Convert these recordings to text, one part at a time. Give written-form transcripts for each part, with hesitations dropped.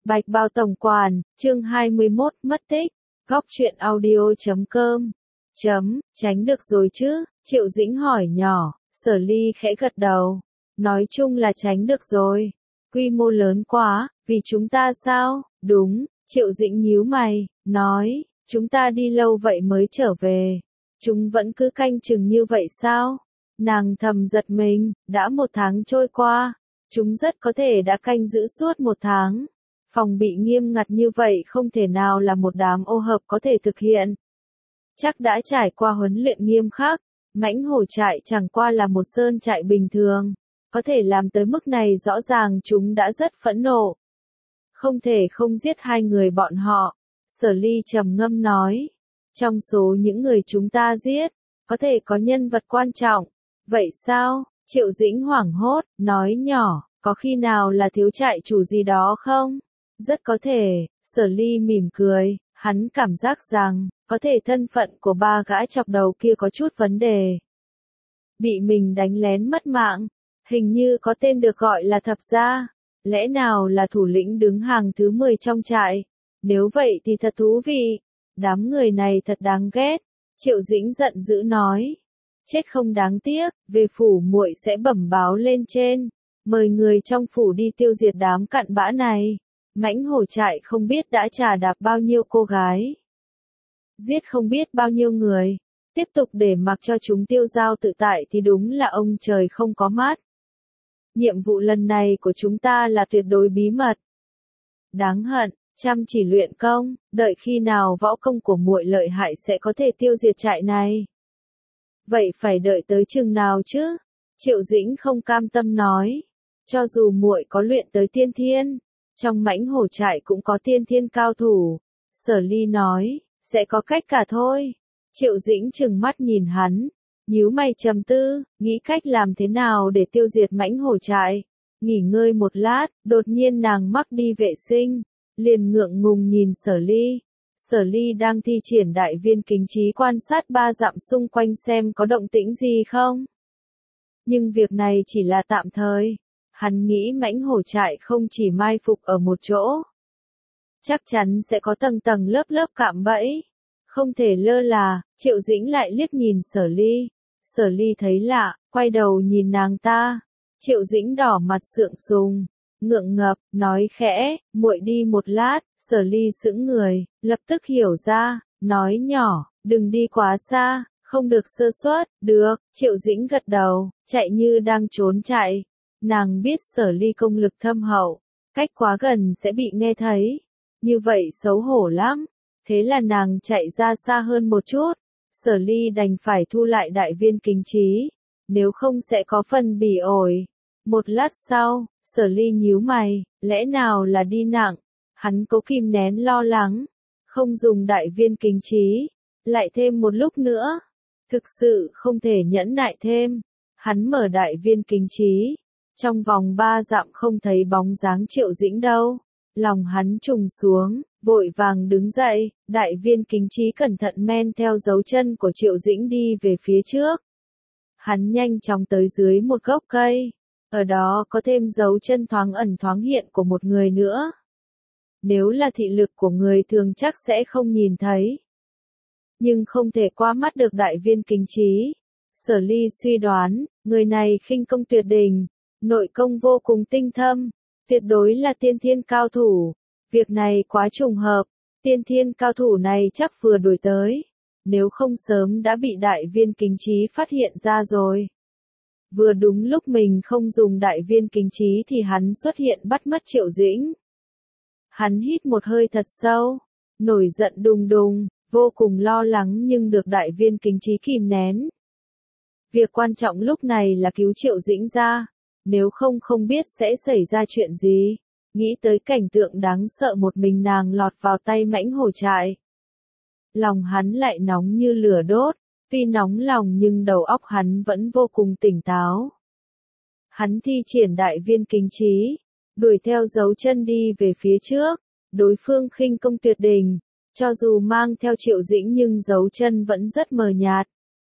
Bạch Bao Tổng Quản, chương 21, mất tích. Góc truyện audio.com. Tránh được rồi chứ? Triệu Dĩnh hỏi nhỏ. Sở Ly khẽ gật đầu. Nói chung là tránh được rồi. Quy mô lớn quá, vì chúng ta sao? Đúng, Triệu Dĩnh nhíu mày, nói, chúng ta đi lâu vậy mới trở về. Chúng vẫn cứ canh chừng như vậy sao? Nàng thầm giật mình, đã 1 tháng trôi qua. Chúng rất có thể đã canh giữ suốt 1 tháng. Phòng bị nghiêm ngặt như vậy không thể nào là một đám ô hợp có thể thực hiện. Chắc đã trải qua huấn luyện nghiêm khắc. Mãnh hổ trại chẳng qua là một sơn trại bình thường. Có thể làm tới mức này rõ ràng chúng đã rất phẫn nộ. Không thể không giết 2 người bọn họ. Sở Ly trầm ngâm nói. Trong số những người chúng ta giết, có thể có nhân vật quan trọng. Vậy sao? Triệu Dĩnh hoảng hốt, nói nhỏ, có khi nào là thiếu trại chủ gì đó không? Rất có thể, Sở Ly mỉm cười, hắn cảm giác rằng, có thể thân phận của 3 gã chọc đầu kia có chút vấn đề. Bị mình đánh lén mất mạng, hình như có tên được gọi là Thập Gia, lẽ nào là thủ lĩnh đứng hàng thứ 10 trong trại? Nếu vậy thì thật thú vị, đám người này thật đáng ghét, Triệu Dĩnh giận dữ nói. Chết không đáng tiếc, về phủ muội sẽ bẩm báo lên trên, mời người trong phủ đi tiêu diệt đám cặn bã này. Mãnh hổ trại không biết đã trà đạp bao nhiêu cô gái, giết không biết bao nhiêu người, tiếp tục để mặc cho chúng tiêu dao tự tại thì đúng là ông trời không có mắt. Nhiệm vụ lần này của chúng ta là tuyệt đối bí mật. Đáng hận, chăm chỉ luyện công, đợi khi nào võ công của muội lợi hại sẽ có thể tiêu diệt trại này. Vậy phải đợi tới chừng nào chứ? Triệu Dĩnh không cam tâm nói. Cho dù muội có luyện tới tiên thiên, trong mãnh hổ trại cũng có tiên thiên cao thủ. Sở Ly nói, sẽ có cách cả thôi. Triệu Dĩnh trừng mắt nhìn hắn, nhíu mày trầm tư, nghĩ cách làm thế nào để tiêu diệt mãnh hổ trại. Nghỉ ngơi một lát, đột nhiên nàng mắc đi vệ sinh, liền ngượng ngùng nhìn Sở Ly. Sở Ly đang thi triển đại viên kính trí quan sát 3 dặm xung quanh xem có động tĩnh gì không. Nhưng việc này chỉ là tạm thời. Hắn nghĩ mãnh hổ trại không chỉ mai phục ở một chỗ. Chắc chắn sẽ có tầng tầng lớp lớp cạm bẫy. Không thể lơ là, Triệu Dĩnh lại liếc nhìn Sở Ly. Sở Ly thấy lạ, quay đầu nhìn nàng ta. Triệu Dĩnh đỏ mặt sượng sùng, ngượng ngập, nói khẽ, muội đi một lát. Sở Ly sững người, lập tức hiểu ra, nói nhỏ, đừng đi quá xa, không được sơ suất. Được, Triệu Dĩnh gật đầu, chạy như đang trốn chạy. Nàng biết Sở Ly công lực thâm hậu, cách quá gần sẽ bị nghe thấy. Như vậy xấu hổ lắm. Thế là nàng chạy ra xa hơn một chút. Sở Ly đành phải thu lại đại viên kính trí, nếu không sẽ có phần bỉ ổi. Một lát sau, Sở Ly nhíu mày, lẽ nào là đi nặng? Hắn cố kìm nén lo lắng, không dùng đại viên kính trí, lại thêm một lúc nữa. Thực sự không thể nhẫn nại thêm. Hắn mở đại viên kính trí, trong vòng 3 dặm không thấy bóng dáng Triệu Dĩnh đâu. Lòng hắn trùng xuống, vội vàng đứng dậy, đại viên kính trí cẩn thận men theo dấu chân của Triệu Dĩnh đi về phía trước. Hắn nhanh chóng tới dưới một gốc cây, ở đó có thêm dấu chân thoáng ẩn thoáng hiện của một người nữa. Nếu là thị lực của người thường chắc sẽ không nhìn thấy. Nhưng không thể qua mắt được đại viên kính trí. Sở Ly suy đoán, người này khinh công tuyệt đỉnh, nội công vô cùng tinh thâm, tuyệt đối là tiên thiên cao thủ. Việc này quá trùng hợp, tiên thiên cao thủ này chắc vừa đuổi tới. Nếu không sớm đã bị đại viên kính trí phát hiện ra rồi. Vừa đúng lúc mình không dùng đại viên kính trí thì hắn xuất hiện bắt mất Triệu Dĩnh. Hắn hít một hơi thật sâu, nổi giận đùng đùng, vô cùng lo lắng nhưng được đại viên kính trí kìm nén. Việc quan trọng lúc này là cứu Triệu Dĩnh ra, nếu không biết sẽ xảy ra chuyện gì. Nghĩ tới cảnh tượng đáng sợ một mình nàng lọt vào tay mãnh hổ trại. Lòng hắn lại nóng như lửa đốt, tuy nóng lòng nhưng đầu óc hắn vẫn vô cùng tỉnh táo. Hắn thi triển đại viên kính trí, đuổi theo dấu chân đi về phía trước. Đối phương khinh công tuyệt đỉnh, cho dù mang theo Triệu Dĩnh nhưng dấu chân vẫn rất mờ nhạt.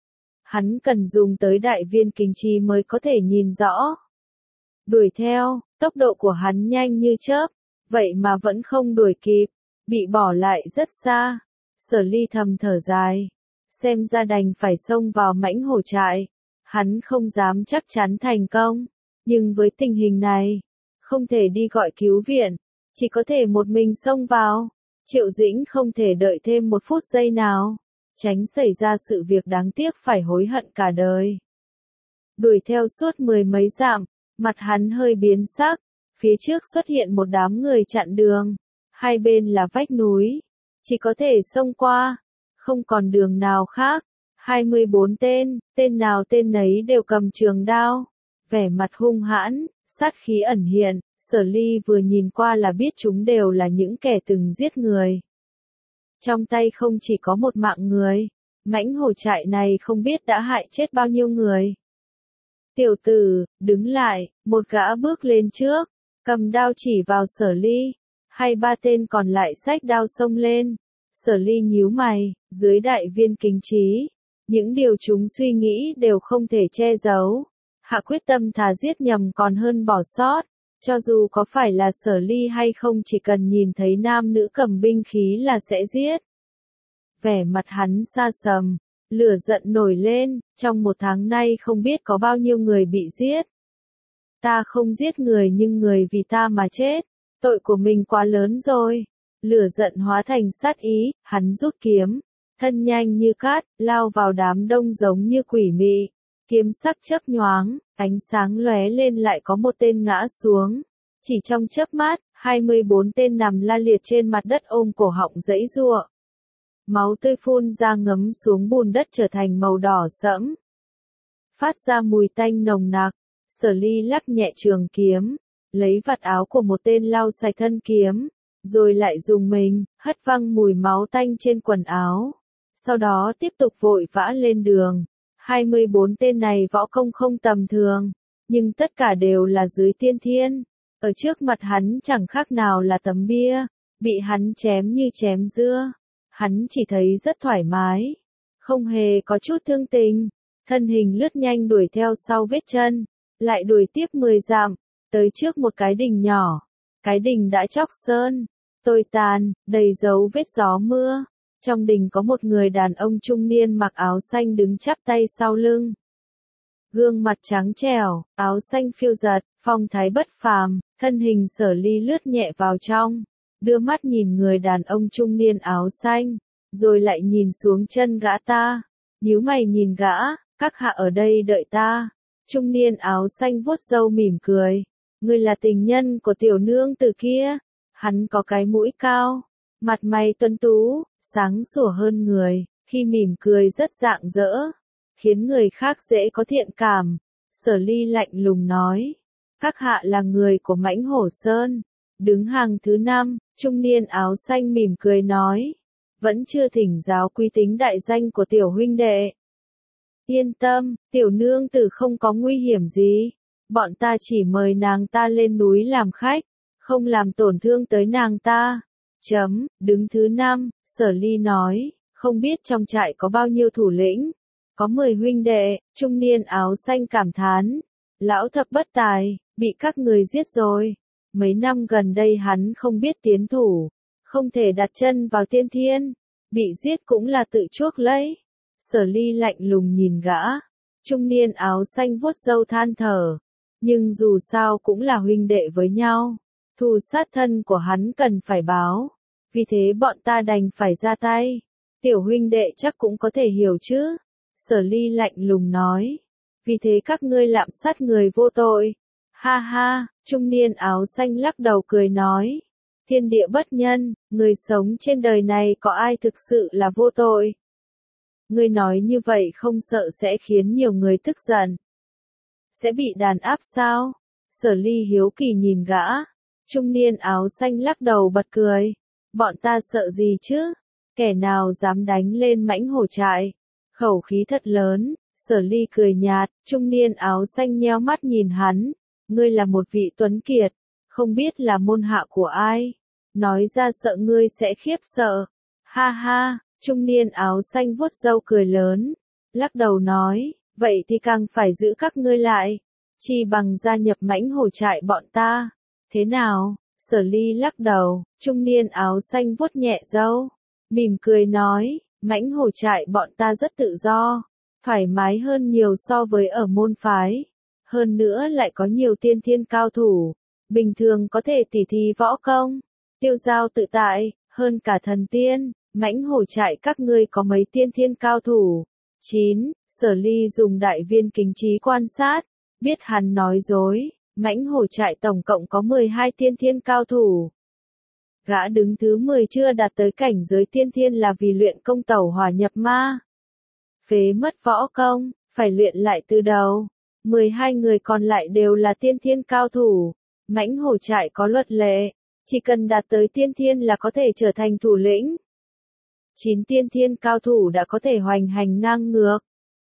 Hắn cần dùng tới đại viên kính trí mới có thể nhìn rõ. Đuổi theo, tốc độ của hắn nhanh như chớp, vậy mà vẫn không đuổi kịp, bị bỏ lại rất xa. Sở Ly thầm thở dài, xem ra đành phải xông vào mãnh hổ trại. Hắn không dám chắc chắn thành công, nhưng với tình hình này, không thể đi gọi cứu viện, chỉ có thể một mình xông vào. Triệu Dĩnh không thể đợi thêm một phút giây nào, tránh xảy ra sự việc đáng tiếc phải hối hận cả đời. Đuổi theo suốt 10 mấy dặm, mặt hắn hơi biến sắc, phía trước xuất hiện một đám người chặn đường, hai bên là vách núi, chỉ có thể xông qua, không còn đường nào khác. 24 tên, tên nào tên nấy đều cầm trường đao, vẻ mặt hung hãn, sát khí ẩn hiện. Sở Ly vừa nhìn qua là biết chúng đều là những kẻ từng giết người. Trong tay không chỉ có một mạng người, mãnh hổ trại này không biết đã hại chết bao nhiêu người. Tiểu tử, đứng lại, một gã bước lên trước, cầm đao chỉ vào Sở Ly, hai ba tên còn lại xách đao xông lên. Sở Ly nhíu mày, dưới đại viên kính trí, những điều chúng suy nghĩ đều không thể che giấu. Hạ quyết tâm thà giết nhầm còn hơn bỏ sót. Cho dù có phải là Sở Ly hay không, chỉ cần nhìn thấy nam nữ cầm binh khí là sẽ giết. Vẻ mặt hắn xa sầm, lửa giận nổi lên, trong 1 tháng nay không biết có bao nhiêu người bị giết. Ta không giết người nhưng người vì ta mà chết, tội của mình quá lớn rồi. Lửa giận hóa thành sát ý, hắn rút kiếm, thân nhanh như cát, lao vào đám đông giống như quỷ mị. Kiếm sắc chớp nhoáng, ánh sáng lóe lên lại có một tên ngã xuống. Chỉ trong chớp mắt, 24 tên nằm la liệt trên mặt đất ôm cổ họng giãy giụa. Máu tươi phun ra ngấm xuống bùn đất trở thành màu đỏ sẫm. Phát ra mùi tanh nồng nặc. Sở Ly lắc nhẹ trường kiếm, lấy vạt áo của một tên lau sạch thân kiếm, rồi lại dùng mình, hất văng mùi máu tanh trên quần áo. Sau đó tiếp tục vội vã lên đường. 24 tên này võ công không tầm thường, nhưng tất cả đều là dưới tiên thiên. Ở trước mặt hắn chẳng khác nào là tấm bia, bị hắn chém như chém dưa. Hắn chỉ thấy rất thoải mái, không hề có chút thương tình. Thân hình lướt nhanh đuổi theo sau vết chân, lại đuổi tiếp 10 dặm, tới trước một cái đình nhỏ. Cái đình đã chóc sơn, tồi tàn, đầy dấu vết gió mưa. Trong đình có một người đàn ông trung niên mặc áo xanh đứng chắp tay sau lưng. Gương mặt trắng trẻo, áo xanh phiêu giật, phong thái bất phàm, thân hình Sở Ly lướt nhẹ vào trong, đưa mắt nhìn người đàn ông trung niên áo xanh, rồi lại nhìn xuống chân gã ta, nhíu mày nhìn gã, các hạ ở đây đợi ta. Trung niên áo xanh vuốt râu mỉm cười, ngươi là tình nhân của tiểu nương tử kia. Hắn có cái mũi cao, mặt mày tuấn tú, sáng sủa hơn người, khi mỉm cười rất rạng rỡ, khiến người khác dễ có thiện cảm. Sở Ly lạnh lùng nói, các hạ là người của Mãnh Hổ Sơn. Đứng hàng thứ 5, trung niên áo xanh mỉm cười nói, vẫn chưa thỉnh giáo quy tính đại danh của tiểu huynh đệ. Yên tâm, tiểu nương tử không có nguy hiểm gì, bọn ta chỉ mời nàng ta lên núi làm khách, không làm tổn thương tới nàng ta. Đứng thứ 5, Sở Ly nói, không biết trong trại có bao nhiêu thủ lĩnh, có 10 huynh đệ. Trung niên áo xanh cảm thán, lão thập bất tài, bị các người giết rồi. Mấy năm gần đây hắn không biết tiến thủ, không thể đặt chân vào tiên thiên, bị giết cũng là tự chuốc lấy. Sở Ly lạnh lùng nhìn gã, trung niên áo xanh vuốt râu than thở, nhưng dù sao cũng là huynh đệ với nhau, thù sát thân của hắn cần phải báo, vì thế bọn ta đành phải ra tay. Tiểu huynh đệ chắc cũng có thể hiểu chứ. Sở Ly lạnh lùng nói, vì thế các ngươi lạm sát người vô tội. Ha ha, trung niên áo xanh lắc đầu cười nói, thiên địa bất nhân, người sống trên đời này có ai thực sự là vô tội? Ngươi nói như vậy không sợ sẽ khiến nhiều người tức giận, sẽ bị đàn áp sao? Sở Ly hiếu kỳ nhìn gã, trung niên áo xanh lắc đầu bật cười, bọn ta sợ gì chứ? Kẻ nào dám đánh lên Mãnh Hổ trại? Khẩu khí thật lớn. Sở Ly cười nhạt, trung niên áo xanh nheo mắt nhìn hắn, ngươi là một vị tuấn kiệt, không biết là môn hạ của ai, nói ra sợ ngươi sẽ khiếp sợ. Ha ha, trung niên áo xanh vuốt râu cười lớn, lắc đầu nói, vậy thì càng phải giữ các ngươi lại, chi bằng gia nhập Mãnh Hổ trại bọn ta. Thế nào? Sở Ly lắc đầu, trung niên áo xanh vuốt nhẹ râu, mỉm cười nói, mãnh hổ trại bọn ta rất tự do, thoải mái hơn nhiều so với ở môn phái. Hơn nữa lại có nhiều tiên thiên cao thủ, bình thường có thể tỉ thí võ công, tiêu giao tự tại, hơn cả thần tiên. Mãnh hổ trại các ngươi có mấy tiên thiên cao thủ? 9. Sở Ly dùng đại viên kính trí quan sát, biết hắn nói dối, mãnh hổ trại tổng cộng có 12 tiên thiên cao thủ. Gã đứng thứ 10 chưa đạt tới cảnh giới tiên thiên là vì luyện công tẩu hỏa nhập ma. Phế mất võ công, phải luyện lại từ đầu. 12 người còn lại đều là tiên thiên cao thủ. Mãnh hổ trại có luật lệ, chỉ cần đạt tới tiên thiên là có thể trở thành thủ lĩnh. 9 tiên thiên cao thủ đã có thể hoành hành ngang ngược.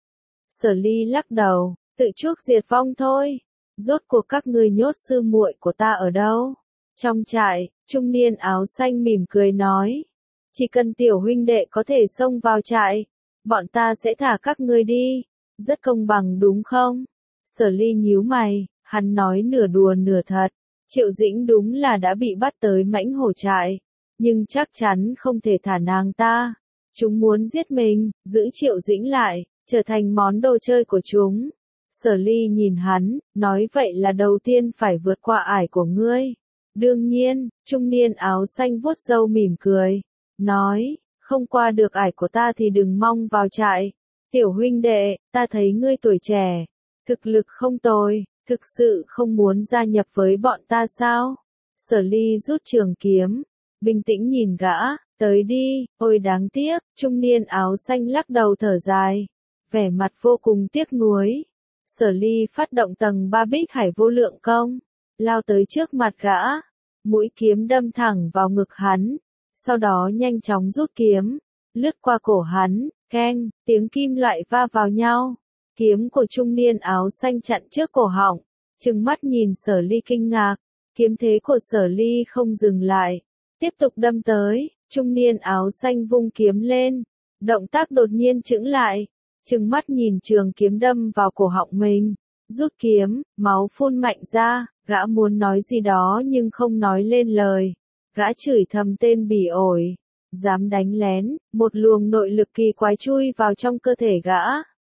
Sở Ly lắc đầu, tự chuốc diệt vong thôi. Rốt cuộc các ngươi nhốt sư muội của ta ở đâu? Trong trại, trung niên áo xanh mỉm cười nói. Chỉ cần tiểu huynh đệ có thể xông vào trại, bọn ta sẽ thả các ngươi đi. Rất công bằng đúng không? Sở Ly nhíu mày, hắn nói nửa đùa nửa thật. Triệu Dĩnh đúng là đã bị bắt tới mãnh hổ trại, nhưng chắc chắn không thể thả nàng ta. Chúng muốn giết mình, giữ Triệu Dĩnh lại, trở thành món đồ chơi của chúng. Sở Ly nhìn hắn, nói vậy là đầu tiên phải vượt qua ải của ngươi. Đương nhiên, trung niên áo xanh vuốt râu mỉm cười, nói, không qua được ải của ta thì đừng mong vào trại. Tiểu huynh đệ, ta thấy ngươi tuổi trẻ, thực lực không tồi, thực sự không muốn gia nhập với bọn ta sao? Sở Ly rút trường kiếm, bình tĩnh nhìn gã, tới đi, ôi đáng tiếc, trung niên áo xanh lắc đầu thở dài, vẻ mặt vô cùng tiếc nuối. Sở Ly phát động tầng 3 Bích Hải vô lượng công, lao tới trước mặt gã, mũi kiếm đâm thẳng vào ngực hắn, sau đó nhanh chóng rút kiếm, lướt qua cổ hắn, keng, tiếng kim loại va vào nhau. Kiếm của trung niên áo xanh chặn trước cổ họng, trừng mắt nhìn Sở Ly kinh ngạc, kiếm thế của Sở Ly không dừng lại, tiếp tục đâm tới, trung niên áo xanh vung kiếm lên, động tác đột nhiên chững lại, trừng mắt nhìn trường kiếm đâm vào cổ họng mình, rút kiếm, máu phun mạnh ra, gã muốn nói gì đó nhưng không nói lên lời, gã chửi thầm tên bỉ ổi, dám đánh lén, một luồng nội lực kỳ quái chui vào trong cơ thể gã.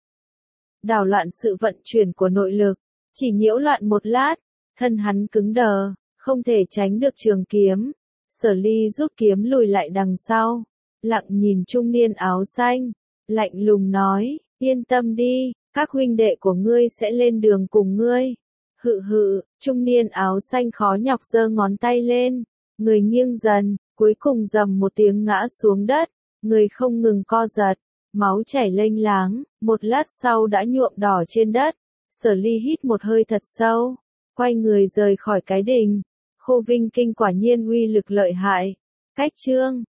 Đảo loạn sự vận chuyển của nội lực, chỉ nhiễu loạn một lát, thân hắn cứng đờ, không thể tránh được trường kiếm. Sở Ly rút kiếm lùi lại đằng sau, lặng nhìn trung niên áo xanh, lạnh lùng nói, yên tâm đi, các huynh đệ của ngươi sẽ lên đường cùng ngươi. Hự hự, trung niên áo xanh khó nhọc giơ ngón tay lên, người nghiêng dần, cuối cùng rầm một tiếng ngã xuống đất, người không ngừng co giật. Máu chảy lênh láng, một lát sau đã nhuộm đỏ trên đất. Sở Ly hít một hơi thật sâu, quay người rời khỏi cái đình. Khô Vinh Kinh quả nhiên uy lực lợi hại. Cách chương